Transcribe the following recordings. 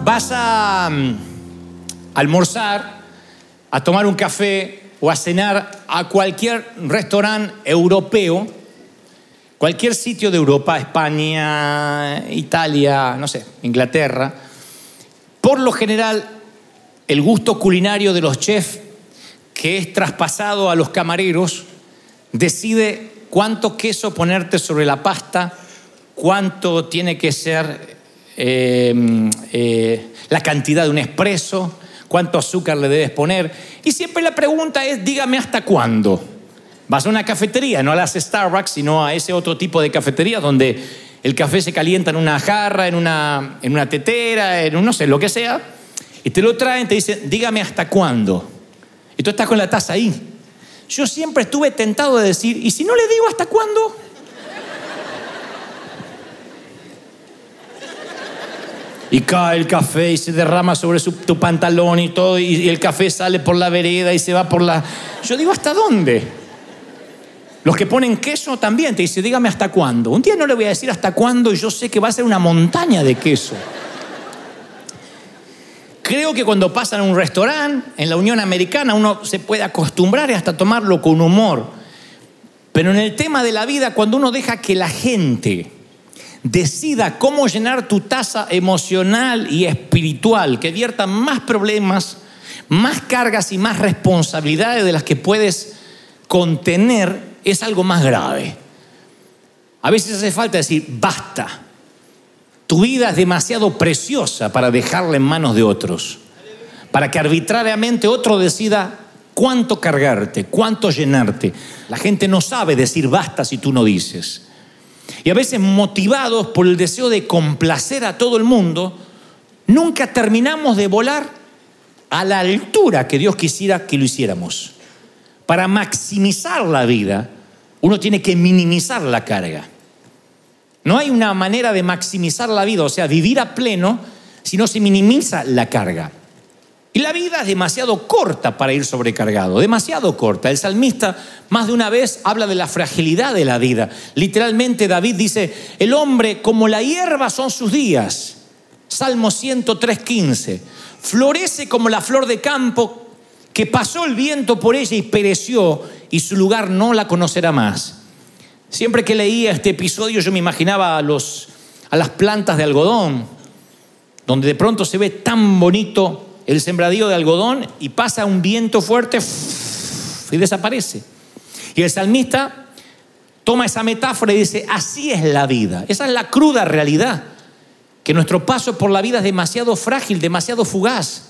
Vas a almorzar, a tomar un café o a cenar a cualquier restaurante europeo, cualquier sitio de Europa, España, Italia, no sé, Inglaterra. Por lo general, el gusto culinario de los chefs, que es traspasado a los camareros, decide cuánto queso ponerte sobre la pasta, cuánto tiene que ser la cantidad de un espresso, cuánto azúcar le debes poner. Y siempre la pregunta es, dígame hasta cuándo. Vas a una cafetería, no a las Starbucks, sino a ese otro tipo de cafetería donde el café se calienta en una jarra, en una tetera, en un no sé, lo que sea, y te lo traen, te dicen, dígame hasta cuándo. Y tú estás con la taza ahí. Yo siempre estuve tentado de decir, ¿y si no le digo hasta cuándo? Y cae el café y se derrama sobre tu pantalón y todo, y el café sale por la vereda y se va por la... Yo digo, ¿hasta dónde? Los que ponen queso también te dicen, dígame hasta cuándo. Un día no le voy a decir hasta cuándo y yo sé que va a ser una montaña de queso. Creo que cuando pasan a un restaurante en la Unión Americana uno se puede acostumbrar y hasta tomarlo con humor. Pero en el tema de la vida, cuando uno deja que la gente decida cómo llenar tu taza emocional y espiritual, que vierta más problemas, más cargas y más responsabilidades de las que puedes contener, es algo más grave. A veces hace falta decir, basta. Tu vida es demasiado preciosa para dejarla en manos de otros, para que arbitrariamente otro decida cuánto cargarte, cuánto llenarte. La gente no sabe decir basta si tú no dices. Y a veces, motivados por el deseo de complacer a todo el mundo, nunca terminamos de volar a la altura que Dios quisiera que lo hiciéramos. Para maximizar la vida, uno tiene que minimizar la carga. No hay una manera de maximizar la vida, o sea, vivir a pleno, si no se minimiza la carga. Y la vida es demasiado corta para ir sobrecargado, demasiado corta. El salmista más de una vez habla de la fragilidad de la vida. Literalmente David dice, el hombre como la hierba son sus días. Salmo 103:15. Florece como la flor de campo, que pasó el viento por ella y pereció, y su lugar no la conocerá más. Siempre que leía este episodio yo me imaginaba a las plantas de algodón, donde de pronto se ve tan bonito el sembradío de algodón y pasa un viento fuerte y desaparece. Y el salmista toma esa metáfora y dice, así es la vida. Esa es la cruda realidad, que nuestro paso por la vida es demasiado frágil, demasiado fugaz.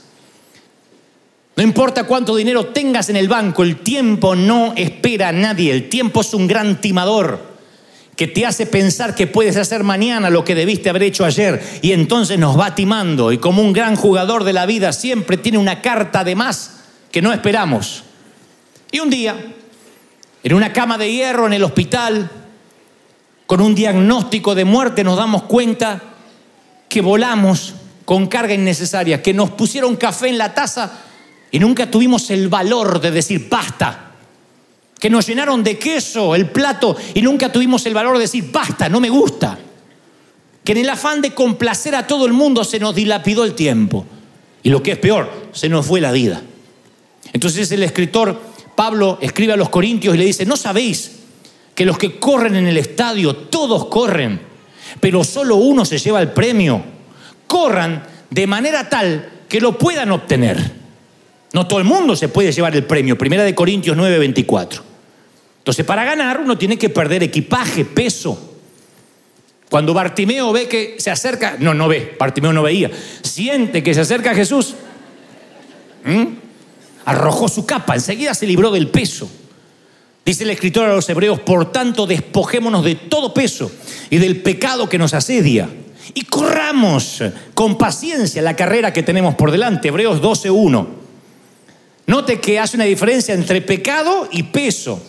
No importa cuánto dinero tengas en el banco, el tiempo no espera a nadie. El tiempo es un gran timador que te hace pensar que puedes hacer mañana lo que debiste haber hecho ayer, y entonces nos va timando, y como un gran jugador de la vida siempre tiene una carta de más que no esperamos. Y un día, en una cama de hierro en el hospital, con un diagnóstico de muerte, nos damos cuenta que volamos con carga innecesaria, que nos pusieron café en la taza y nunca tuvimos el valor de decir basta. Que nos llenaron de queso el plato y nunca tuvimos el valor de decir basta, no me gusta. Que en el afán de complacer a todo el mundo se nos dilapidó el tiempo. Y lo que es peor, se nos fue la vida. Entonces el escritor Pablo escribe a los Corintios y le dice, ¿no sabéis que los que corren en el estadio, todos corren, pero solo uno se lleva el premio? Corran de manera tal que lo puedan obtener. No todo el mundo se puede llevar el premio. Primera de Corintios 9:24. Entonces, para ganar uno tiene que perder equipaje, peso. Cuando Bartimeo ve que se acerca, no ve, Bartimeo no veía, siente que se acerca a Jesús, arrojó su capa, enseguida se libró del peso. Dice el escritor a los Hebreos, por tanto despojémonos de todo peso y del pecado que nos asedia y corramos con paciencia la carrera que tenemos por delante. Hebreos 12:1. Note que hace una diferencia entre pecado y peso.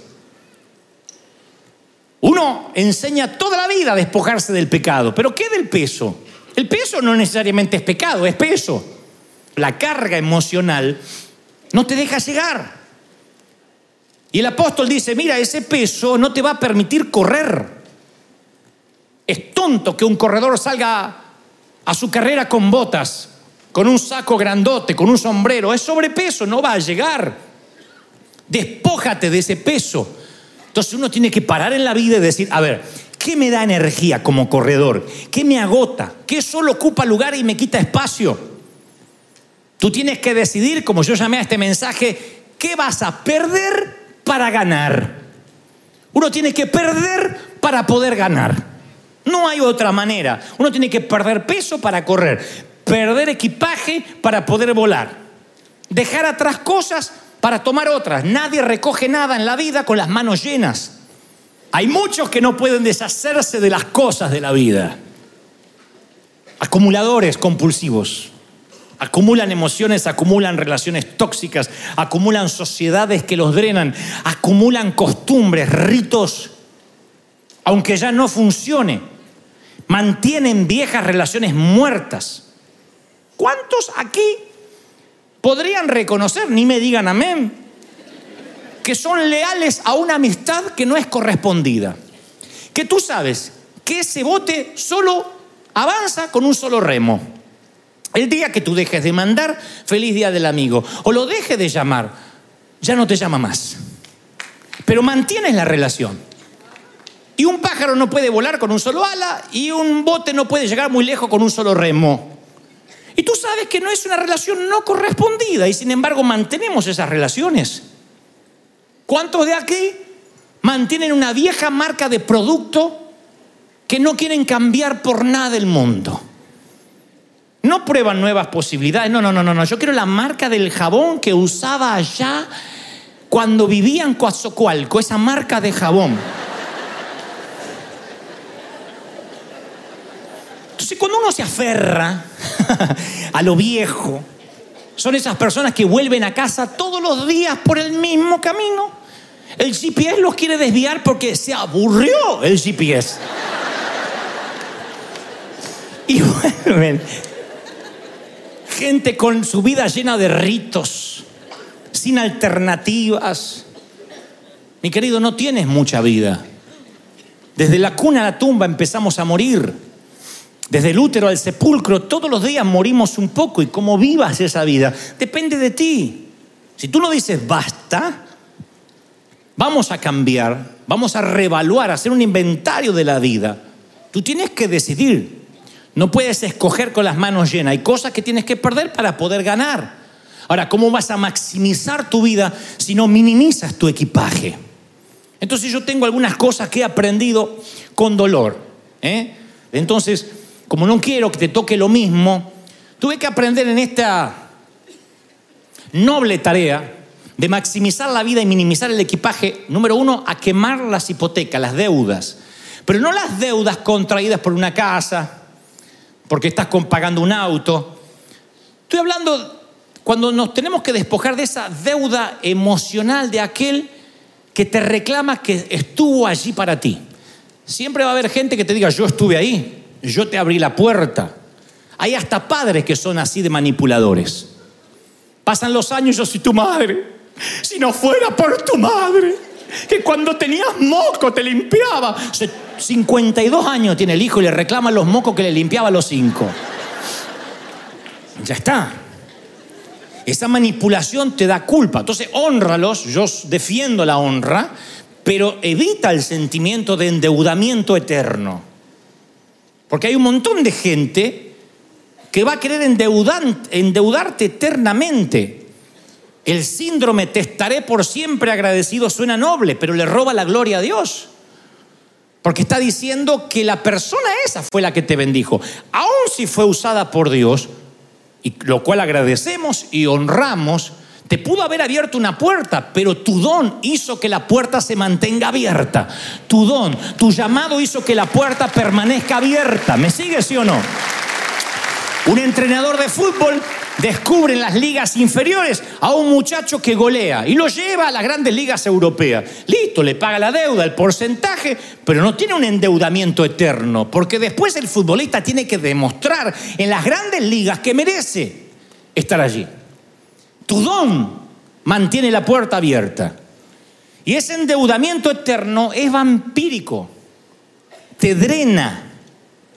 Uno enseña toda la vida a despojarse del pecado, pero ¿qué del peso? El peso no necesariamente es pecado, es peso. La carga emocional no te deja llegar. Y el apóstol dice, mira, ese peso no te va a permitir correr. Es tonto que un corredor salga a su carrera con botas. con un saco grandote, con un sombrero, es sobrepeso, no va a llegar. Despójate de ese peso. Entonces uno tiene que parar en la vida y decir, a ver, ¿qué me da energía como corredor? ¿Qué me agota? ¿Qué solo ocupa lugar y me quita espacio? Tú tienes que decidir, como yo llamé a este mensaje, ¿qué vas a perder para ganar? Uno tiene que perder para poder ganar. No hay otra manera. Uno tiene que perder peso para correr, perder equipaje para poder volar, dejar atrás cosas para tomar otras. Nadie recoge nada en la vida con las manos llenas. Hay muchos que no pueden deshacerse de las cosas de la vida. Acumuladores compulsivos. Acumulan emociones, acumulan relaciones tóxicas, acumulan sociedades que los drenan, acumulan costumbres, ritos, aunque ya no funcione. Mantienen viejas relaciones muertas. ¿Cuántos aquí podrían reconocer, ni me digan amén, que son leales a una amistad que no es correspondida? Que tú sabes que ese bote solo avanza con un solo remo. El día que tú dejes de mandar, feliz día del amigo, o lo dejes de llamar, ya no te llama más. Pero mantienes la relación. Y un pájaro no puede volar con un solo ala, y un bote no puede llegar muy lejos con un solo remo. Y tú sabes que no es una relación no correspondida, y sin embargo mantenemos esas relaciones. ¿Cuántos de aquí mantienen una vieja marca de producto que no quieren cambiar por nada del mundo? No prueban nuevas posibilidades. No. Yo quiero la marca del jabón que usaba allá cuando vivía en Coatzacoalcos, esa marca de jabón. Entonces, cuando uno se aferra a lo viejo, son esas personas que vuelven a casa todos los días por el mismo camino. El GPS los quiere desviar porque se aburrió el GPS. Y vuelven. Gente con su vida llena de ritos, sin alternativas. Mi querido, no tienes mucha vida. Desde la cuna a la tumba empezamos a morir. Desde el útero al sepulcro, todos los días morimos un poco. Y cómo vivas esa vida depende de ti. Si tú no dices basta, vamos a cambiar, vamos a reevaluar, a hacer un inventario de la vida. Tú tienes que decidir. No puedes escoger con las manos llenas. Hay cosas que tienes que perder para poder ganar. Ahora, ¿cómo vas a maximizar tu vida si no minimizas tu equipaje? Entonces yo tengo algunas cosas que he aprendido con dolor. Entonces, como no quiero que te toque lo mismo, tuve que aprender en esta noble tarea de maximizar la vida y minimizar el equipaje. Número 1, a quemar las hipotecas, las deudas. Pero no las deudas contraídas por una casa, porque estás pagando un auto. Estoy hablando cuando nos tenemos que despojar de esa deuda emocional de aquel que te reclama que estuvo allí para ti. Siempre va a haber gente que te diga, yo estuve ahí, yo te abrí la puerta. Hay hasta padres que son así de manipuladores. Pasan los años, yo soy tu madre. Si no fuera por tu madre, que cuando tenías moco te limpiaba. 52 años tiene el hijo y le reclama los mocos que le limpiaba a los 5. Ya está. Esa manipulación te da culpa. Entonces, hónralos. Yo defiendo la honra, pero evita el sentimiento de endeudamiento eterno. Porque hay un montón de gente que va a querer endeudarte eternamente. El síndrome te estaré por siempre agradecido suena noble, pero le roba la gloria a Dios. Porque está diciendo que la persona esa fue la que te bendijo. Aun si fue usada por Dios, y lo cual agradecemos y honramos, te pudo haber abierto una puerta, pero tu don hizo que la puerta se mantenga abierta. Tu don, tu llamado hizo que la puerta permanezca abierta. ¿Me sigue, sí o no? Un entrenador de fútbol descubre en las ligas inferiores a un muchacho que golea y lo lleva a las grandes ligas europeas. Listo, le paga la deuda, el porcentaje, pero no tiene un endeudamiento eterno, porque después el futbolista tiene que demostrar en las grandes ligas que merece estar allí. Tu don mantiene la puerta abierta. Y ese endeudamiento eterno es vampírico. Te drena.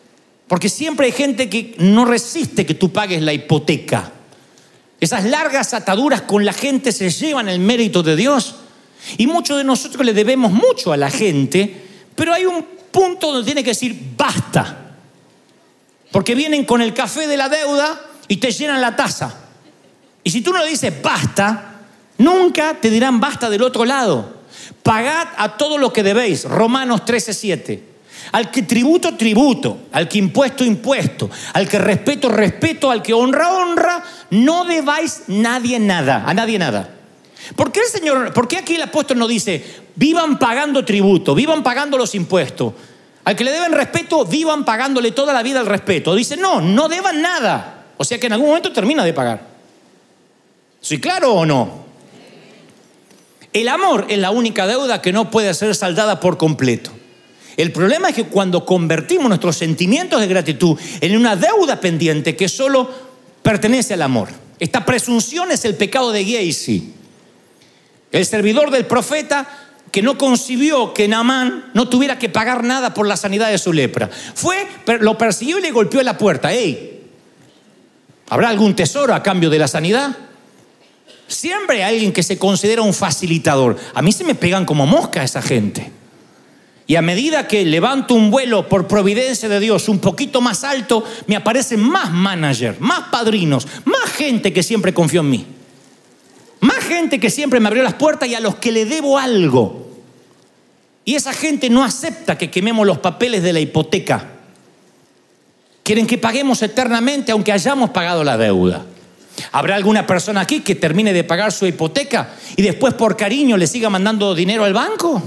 Porque siempre hay gente que no resiste que tú pagues la hipoteca. Esas largas ataduras con la gente se llevan el mérito de Dios. Y muchos de nosotros le debemos mucho a la gente, pero hay un punto donde tiene que decir basta. Porque vienen con el café de la deuda y te llenan la taza. Y si tú no le dices basta, nunca te dirán basta del otro lado. Pagad a todo lo que debéis. Romanos 13:7. Al que tributo, tributo. Al que impuesto, impuesto. Al que respeto, respeto. Al que honra, honra. No debáis a nadie nada. ¿Por qué aquí el apóstol no dice vivan pagando tributo, vivan pagando los impuestos? Al que le deben respeto, vivan pagándole toda la vida el respeto. Dice no deban nada. O sea que en algún momento termina de pagar. ¿Soy claro o no? El amor es la única deuda que no puede ser saldada por completo. El problema es que cuando convertimos nuestros sentimientos de gratitud en una deuda pendiente que solo pertenece al amor. Esta presunción es el pecado de Giezi. El servidor del profeta que no concibió que Naamán no tuviera que pagar nada por la sanidad de su lepra. Lo persiguió y le golpeó en la puerta. ¡Ey! ¿Habrá algún tesoro a cambio de la sanidad? Siempre hay alguien que se considera un facilitador. A mí se me pegan como mosca esa gente. Y a medida que levanto un vuelo por providencia de Dios un poquito más alto, me aparecen más managers, más padrinos, más gente que siempre confió en mí. Más gente que siempre me abrió las puertas y a los que le debo algo. Y esa gente no acepta que quememos los papeles de la hipoteca. Quieren que paguemos eternamente aunque hayamos pagado la deuda. ¿Habrá alguna persona aquí que termine de pagar su hipoteca y después por cariño le siga mandando dinero al banco?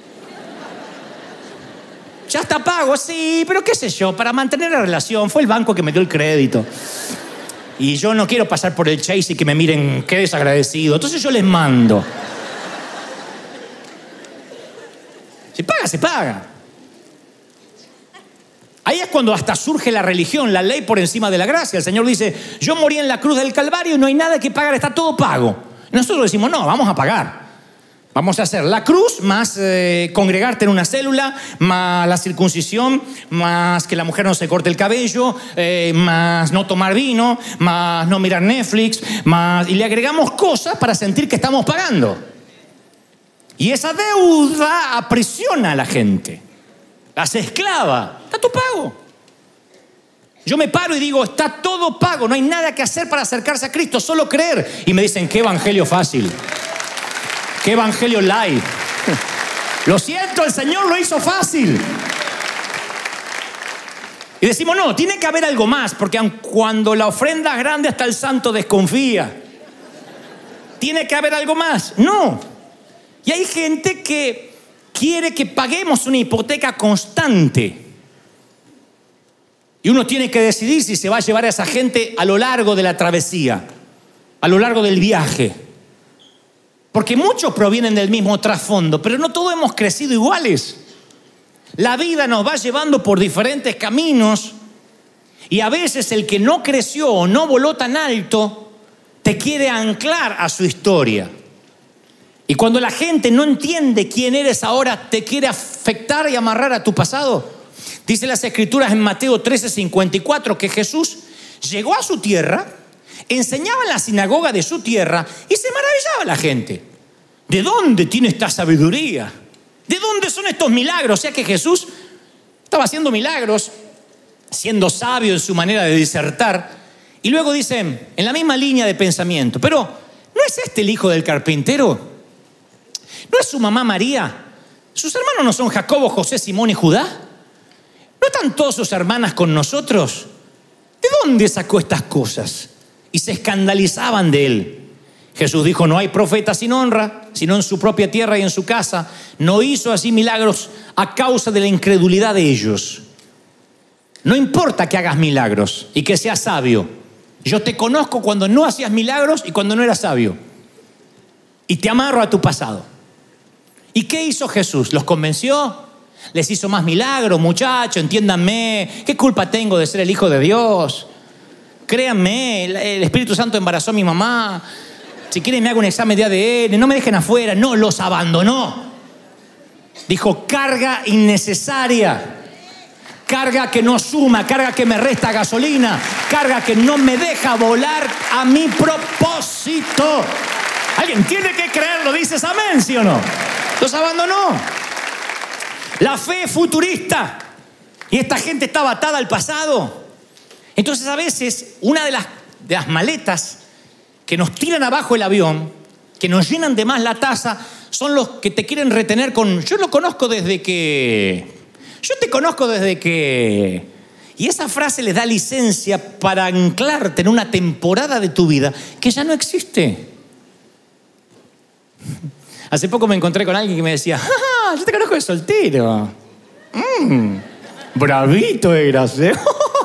Ya está pago, sí, pero qué sé yo, para mantener la relación, fue el banco que me dio el crédito. Y yo no quiero pasar por el Chase y que me miren, qué desagradecido. Entonces yo les mando. Se paga, se paga. Ahí es cuando hasta surge la religión, la ley por encima de la gracia. El Señor dice, yo morí en la cruz del Calvario y no hay nada que pagar, está todo pago. Y nosotros decimos, no, vamos a pagar. Vamos a hacer la cruz más congregarte en una célula, más la circuncisión, más que la mujer no se corte el cabello, más no tomar vino, más no mirar Netflix, más... Y le agregamos cosas para sentir que estamos pagando. Y esa deuda aprisiona a la gente, las esclava. Está todo pago. Yo me paro y digo, está todo pago, no hay nada que hacer para acercarse a Cristo, solo creer. Y me dicen, qué evangelio fácil. ¡Qué evangelio light! Lo siento, el Señor lo hizo fácil. Y decimos, no, tiene que haber algo más, porque aun cuando la ofrenda es grande, hasta el santo desconfía. Tiene que haber algo más. No. Y hay gente que quiere que paguemos una hipoteca constante. Y uno tiene que decidir si se va a llevar a esa gente a lo largo de la travesía, a lo largo del viaje. Porque muchos provienen del mismo trasfondo, pero no todos hemos crecido iguales. La vida nos va llevando por diferentes caminos y a veces el que no creció o no voló tan alto te quiere anclar a su historia. Y cuando la gente no entiende quién eres ahora, te quiere afectar y amarrar a tu pasado. Dice las Escrituras en Mateo 13:54 que Jesús llegó a su tierra, enseñaba en la sinagoga de su tierra y se maravillaba la gente. ¿De dónde tiene esta sabiduría? ¿De dónde son estos milagros? O sea que Jesús estaba haciendo milagros, siendo sabio en su manera de disertar. Y luego dicen, en la misma línea de pensamiento, pero ¿no es este el hijo del carpintero? ¿No es su mamá María? ¿Sus hermanos no son Jacobo, José, Simón y Judá? ¿No están todas sus hermanas con nosotros? ¿De dónde sacó estas cosas? Y se escandalizaban de él. Jesús dijo, no hay profeta sin honra, sino en su propia tierra y en su casa. No hizo así milagros a causa de la incredulidad de ellos. No importa que hagas milagros y que seas sabio. Yo te conozco cuando no hacías milagros y cuando no eras sabio. Y te amarro a tu pasado. ¿Y qué hizo Jesús? ¿Los convenció? ¿Les hizo más milagros? Muchachos, entiéndanme. ¿Qué culpa tengo de ser el hijo de Dios? Créanme, el Espíritu Santo embarazó a mi mamá. Si quieren me hago un examen de ADN, no me dejen afuera. No, los abandonó. Dijo, carga innecesaria. carga que no suma, carga que me resta gasolina, carga que no me deja volar a mi propósito. Alguien tiene que creerlo, dices amén, ¿sí o no? Los abandonó. La fe es futurista y esta gente estaba atada al pasado. Entonces a veces una de las maletas que nos tiran abajo el avión, que nos llenan de más la taza, son los que te quieren retener con yo te conozco desde que. Y esa frase les da licencia para anclarte en una temporada de tu vida que ya no existe. Hace poco me encontré con alguien que me decía, yo te conozco de soltero. Bravito eras, ¿eh?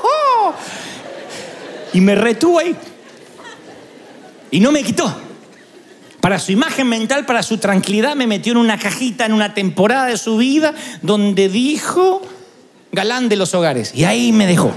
Y me retuvo ahí. Y no me quitó. Para su imagen mental, para su tranquilidad, me metió en una cajita, en una temporada de su vida donde dijo galán de los hogares. Y ahí me dejó.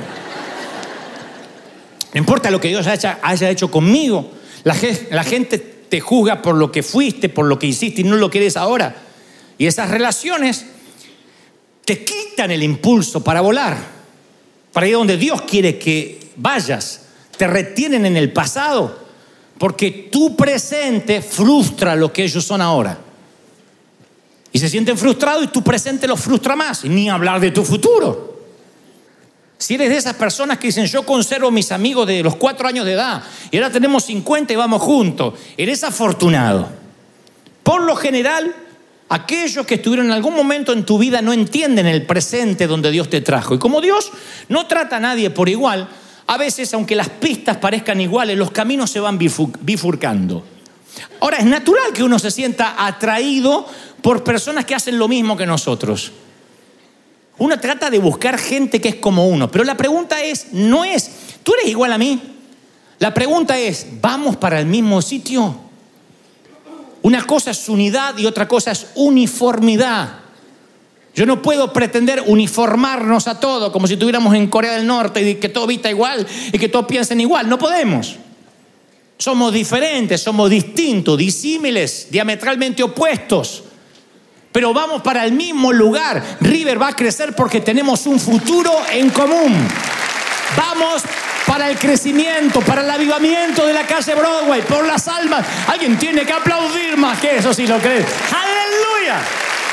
No importa lo que Dios haya hecho conmigo. La gente te juzga por lo que fuiste, por lo que hiciste y no lo que eres ahora. Y esas relaciones te quitan el impulso para volar, para ir donde Dios quiere que vayas. Te retienen en el pasado. Porque tu presente frustra lo que ellos son ahora. Y se sienten frustrados y tu presente los frustra más. Y ni hablar de tu futuro. Si eres de esas personas que dicen, yo conservo mis amigos de los 4 años de edad y ahora tenemos 50 y vamos juntos, eres afortunado. Por lo general, aquellos que estuvieron en algún momento en tu vida no entienden el presente donde Dios te trajo. Y como Dios no trata a nadie por igual, a veces, aunque las pistas parezcan iguales, los caminos se van bifurcando. Ahora, es natural que uno se sienta atraído por personas que hacen lo mismo que nosotros. Uno trata de buscar gente que es como uno, pero la pregunta no es, ¿tú eres igual a mí? La pregunta es, ¿vamos para el mismo sitio? Una cosa es unidad y otra cosa es uniformidad. Yo no puedo pretender uniformarnos a todo como si estuviéramos en Corea del Norte y que todo vista igual y que todos piensen igual. No podemos. Somos diferentes, somos distintos, disímiles, diametralmente opuestos. Pero vamos para el mismo lugar. River va a crecer porque tenemos un futuro en común. Vamos para el crecimiento, para el avivamiento de la calle Broadway, por las almas. Alguien tiene que aplaudir más que eso si lo crees. ¡Aleluya!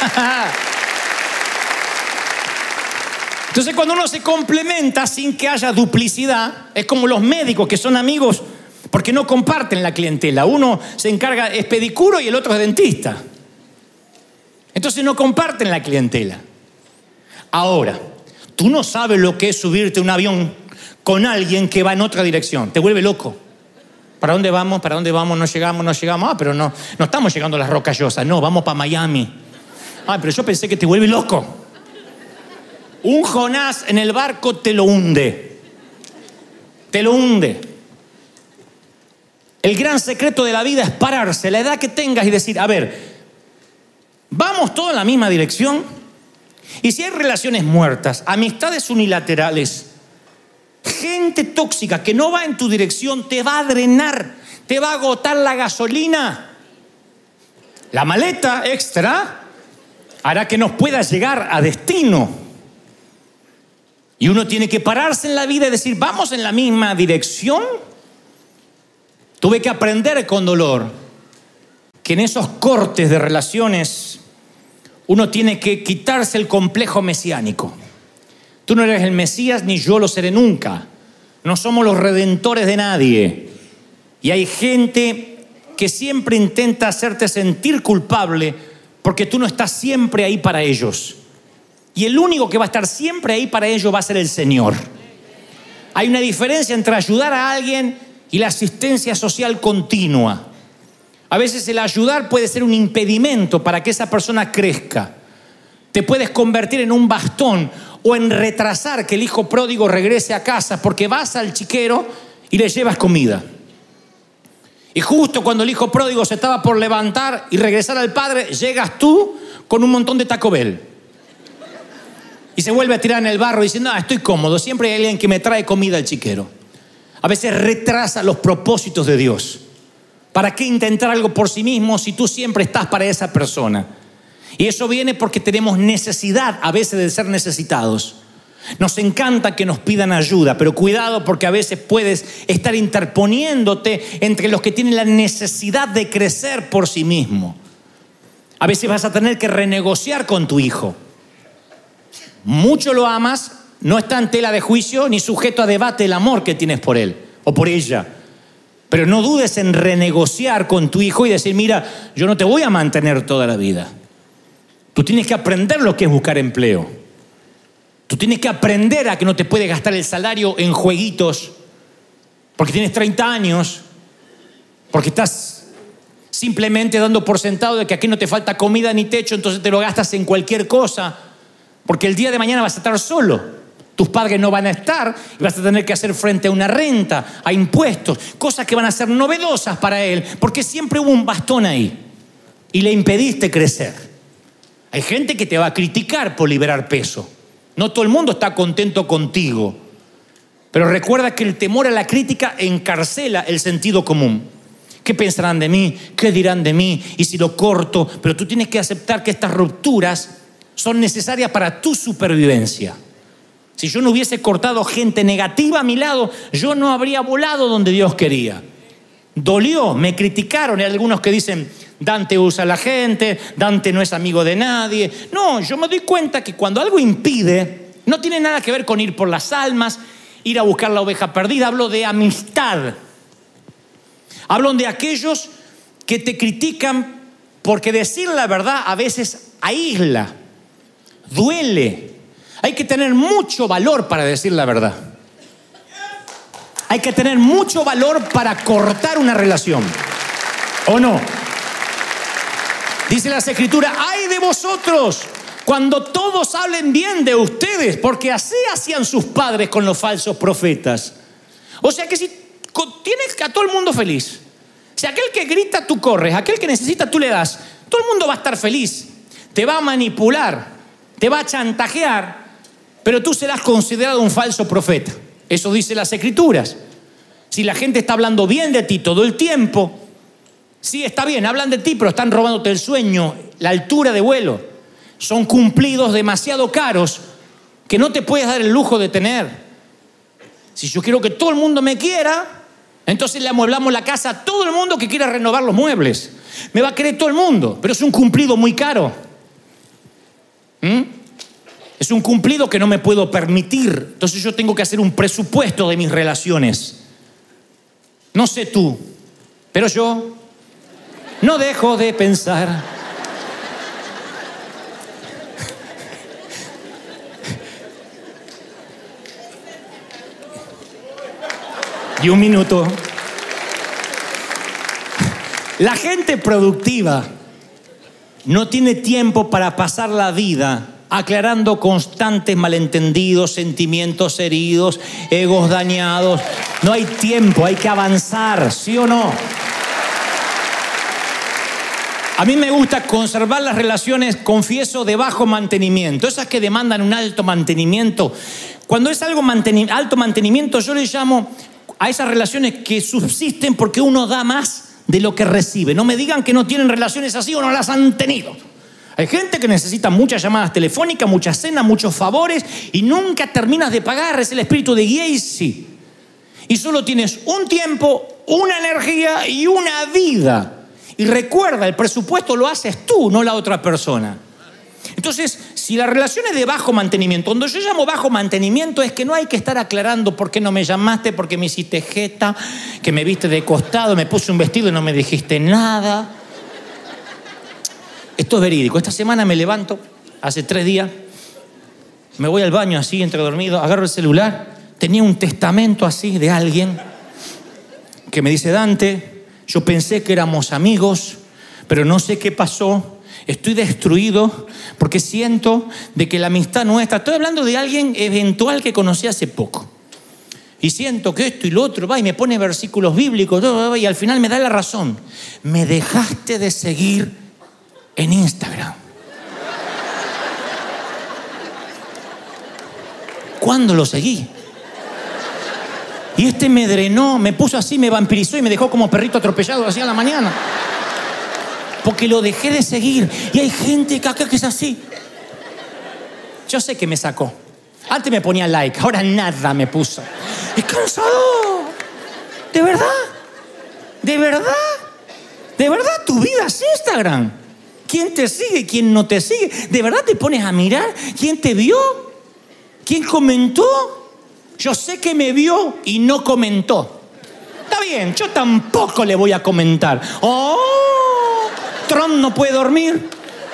Entonces, cuando uno se complementa sin que haya duplicidad, es como los médicos que son amigos porque no comparten la clientela. Uno se encarga, es pedicuro y el otro es dentista. Entonces no comparten la clientela. Ahora, tú no sabes lo que es subirte a un avión con alguien que va en otra dirección. Te vuelve loco. ¿Para dónde vamos? ¿Para dónde vamos? No llegamos. Pero no estamos llegando a las Rocallosas. No, vamos para Miami. Pero yo pensé que te vuelve loco. Un Jonás en el barco te lo hunde. Te lo hunde. El gran secreto de la vida es pararse, la edad que tengas, y decir, a ver, ¿vamos todos en la misma dirección? Y si hay relaciones muertas, amistades unilaterales, gente tóxica que no va en tu dirección, te va a drenar, te va a agotar la gasolina. La maleta extra hará que nos puedas llegar a destino. Y uno tiene que pararse en la vida y decir, ¿vamos en la misma dirección? Tuve que aprender con dolor que en esos cortes de relaciones uno tiene que quitarse el complejo mesiánico. Tú no eres el Mesías ni yo lo seré nunca. No somos los redentores de nadie. Y hay gente que siempre intenta hacerte sentir culpable porque tú no estás siempre ahí para ellos. Y el único que va a estar siempre ahí para ellos va a ser el Señor. Hay una diferencia entre ayudar a alguien y la asistencia social continua. A veces el ayudar puede ser un impedimento para que esa persona crezca. Te puedes convertir en un bastón o en retrasar que el hijo pródigo regrese a casa porque vas al chiquero y le llevas comida. Y justo cuando el hijo pródigo se estaba por levantar y regresar al padre, llegas tú con un montón de Taco Bell. Y se vuelve a tirar en el barro diciendo, estoy cómodo, siempre hay alguien que me trae comida al chiquero. A veces retrasa los propósitos de Dios. ¿Para qué intentar algo por sí mismo si tú siempre estás para esa persona? Y eso viene porque tenemos necesidad a veces de ser necesitados. Nos encanta que nos pidan ayuda, pero cuidado porque a veces puedes estar interponiéndote entre los que tienen la necesidad de crecer por sí mismo. A veces vas a tener que renegociar con tu hijo. Mucho lo amas, no está en tela de juicio ni sujeto a debate el amor que tienes por él o por ella. Pero no dudes en renegociar con tu hijo y decir, mira, yo no te voy a mantener toda la vida. Tú tienes que aprender lo que es buscar empleo. Tú tienes que aprender a que no te puedes gastar el salario en jueguitos porque tienes 30 años, porque estás simplemente dando por sentado de que aquí no te falta comida ni techo, entonces te lo gastas en cualquier cosa, porque el día de mañana vas a estar solo. Tus padres no van a estar y vas a tener que hacer frente a una renta, a impuestos, cosas que van a ser novedosas para él, porque siempre hubo un bastón ahí y le impediste crecer. Hay gente que te va a criticar por liberar peso. No todo el mundo está contento contigo. Pero recuerda que el temor a la crítica encarcela el sentido común. ¿Qué pensarán de mí? ¿Qué dirán de mí? ¿Y si lo corto? Pero tú tienes que aceptar que estas rupturas son necesarias para tu supervivencia. Si yo no hubiese cortado gente negativa a mi lado, yo no habría volado donde Dios quería. Dolió, me criticaron. Hay algunos que dicen, Dante usa a la gente, Dante no es amigo de nadie. No, yo me doy cuenta que cuando algo impide, no tiene nada que ver con ir por las almas, ir a buscar la oveja perdida. Hablo de amistad. Hablo de aquellos que te critican porque decir la verdad a veces aísla, duele. Hay que tener mucho valor para decir la verdad. Hay que tener mucho valor para cortar una relación. ¿O no? Dice las Escrituras, ¡ay de vosotros! Cuando todos hablen bien de ustedes, porque así hacían sus padres con los falsos profetas. O sea que si tienes a todo el mundo feliz, si aquel que grita tú corres, aquel que necesita tú le das, todo el mundo va a estar feliz. Te va a manipular, te va a chantajear, pero tú serás considerado un falso profeta. Eso dice las Escrituras. Si la gente está hablando bien de ti todo el tiempo, sí, está bien, hablan de ti, pero están robándote el sueño, la altura de vuelo. Son cumplidos demasiado caros que no te puedes dar el lujo de tener. Si yo quiero que todo el mundo me quiera, entonces le amueblamos la casa a todo el mundo que quiera renovar los muebles. Me va a querer todo el mundo, pero es un cumplido muy caro. Es un cumplido que no me puedo permitir. Entonces yo tengo que hacer un presupuesto de mis relaciones. No sé tú, pero yo no dejo de pensar. Y un minuto. La gente productiva no tiene tiempo para pasar la vida aclarando constantes malentendidos, sentimientos heridos, egos dañados. No hay tiempo, hay que avanzar, ¿sí o no? A mí me gusta conservar las relaciones, confieso, de bajo mantenimiento. Esas que demandan un alto mantenimiento. Cuando es algo alto mantenimiento, yo le llamo a esas relaciones que subsisten porque uno da más de lo que recibe. No me digan que no tienen relaciones así o no las han tenido. Hay gente que necesita muchas llamadas telefónicas, muchas cenas, muchos favores y nunca terminas de pagar. Es el espíritu de Giesi. Y solo tienes un tiempo, una energía y una vida. Y recuerda, el presupuesto lo haces tú, no la otra persona. Entonces, si la relación es de bajo mantenimiento, cuando yo llamo bajo mantenimiento es que no hay que estar aclarando por qué no me llamaste, por qué me hiciste jeta, que me viste de costado, me puse un vestido y no me dijiste nada. Esto es verídico. Esta semana me levanto, hace 3 días, me voy al baño así, entre dormido, agarro el celular, tenía un testamento así de alguien que me dice, Dante, yo pensé que éramos amigos, pero no sé qué pasó. Estoy destruido porque siento de que la amistad nuestra, estoy hablando de alguien eventual que conocí hace poco. Y siento que esto y lo otro, va y me pone versículos bíblicos, y al final me da la razón. Me dejaste de seguir en Instagram. ¿Cuándo lo seguí? Y este me drenó, me puso así, me vampirizó y me dejó como perrito atropellado así a la mañana. Porque lo dejé de seguir. Y hay gente acá que es así. Yo sé que me sacó. Antes me ponía like, ahora nada me puso. ¡Es cansado! ¿De verdad? ¿De verdad? ¿De verdad tu vida es Instagram? ¿Quién te sigue? ¿Quién no te sigue? ¿De verdad te pones a mirar quién te vio? ¿Quién comentó? Yo sé que me vio y no comentó. Está bien, yo tampoco le voy a comentar. ¡Oh! Trump no puede dormir.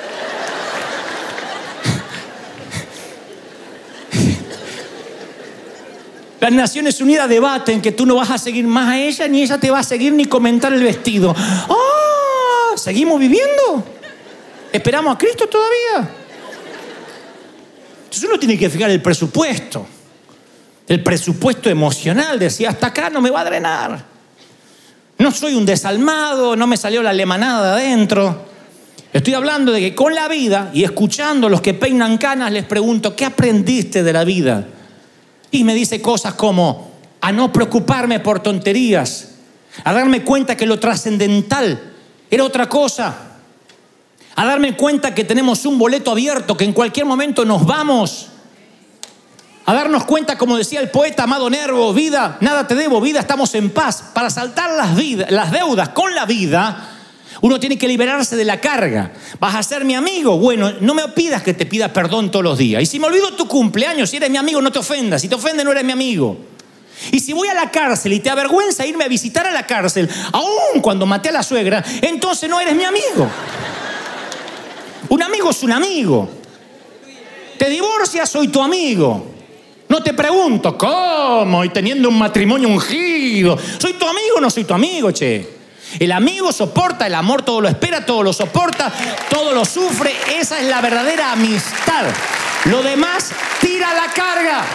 Las Naciones Unidas debaten que tú no vas a seguir más a ella, ni ella te va a seguir ni comentar el vestido. ¡Oh! ¿Seguimos viviendo? ¿Esperamos a Cristo todavía? Entonces uno tiene que fijar el presupuesto. El presupuesto emocional. Decía, hasta acá no me va a drenar. No soy un desalmado, no me salió la lemanada de adentro. Estoy hablando de que con la vida y escuchando a los que peinan canas, les pregunto, ¿qué aprendiste de la vida? Y me dice cosas como a no preocuparme por tonterías, a darme cuenta que lo trascendental era otra cosa, a darme cuenta que tenemos un boleto abierto, que en cualquier momento nos vamos, a darnos cuenta, como decía el poeta Amado Nervo, vida, nada te debo, vida, estamos en paz. Para saltar las deudas con la vida, uno tiene que liberarse de la carga. ¿Vas a ser mi amigo? Bueno, no me pidas que te pida perdón todos los días. Y si me olvido tu cumpleaños, si eres mi amigo, no te ofendas. Si te ofendes, no eres mi amigo. Y si voy a la cárcel y te avergüenza irme a visitar a la cárcel, aún cuando maté a la suegra, entonces no eres mi amigo. Un amigo es un amigo. Te divorcias, soy tu amigo. No te pregunto, ¿cómo? Y teniendo un matrimonio ungido. ¿Soy tu amigo o no soy tu amigo, che? El amigo soporta, el amor todo lo espera, todo lo soporta, todo lo sufre. Esa es la verdadera amistad. Lo demás tira la carga.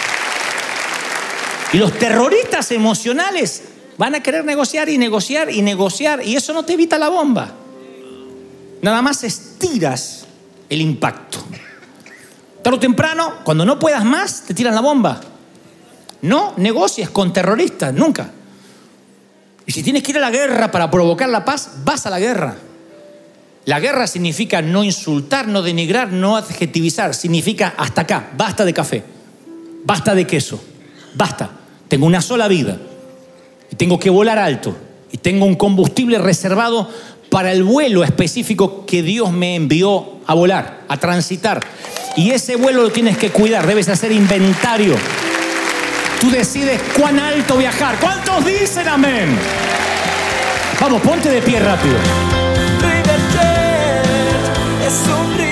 Y los terroristas emocionales van a querer negociar y negociar y negociar. Y eso no te evita la bomba. Nada más estiras el impacto. Tarde o temprano, cuando no puedas más, te tiran la bomba. No negocies con terroristas, nunca. Y si tienes que ir a la guerra para provocar la paz, vas a la guerra. La guerra significa no insultar, no denigrar, no adjetivizar. Significa hasta acá, basta de café, basta de queso, basta. Tengo una sola vida y tengo que volar alto y tengo un combustible reservado para el vuelo específico que Dios me envió a volar, a transitar. Y ese vuelo lo tienes que cuidar, debes hacer inventario. Tú decides cuán alto viajar. ¿Cuántos dicen amén? Vamos, ponte de pie rápido. River Church es un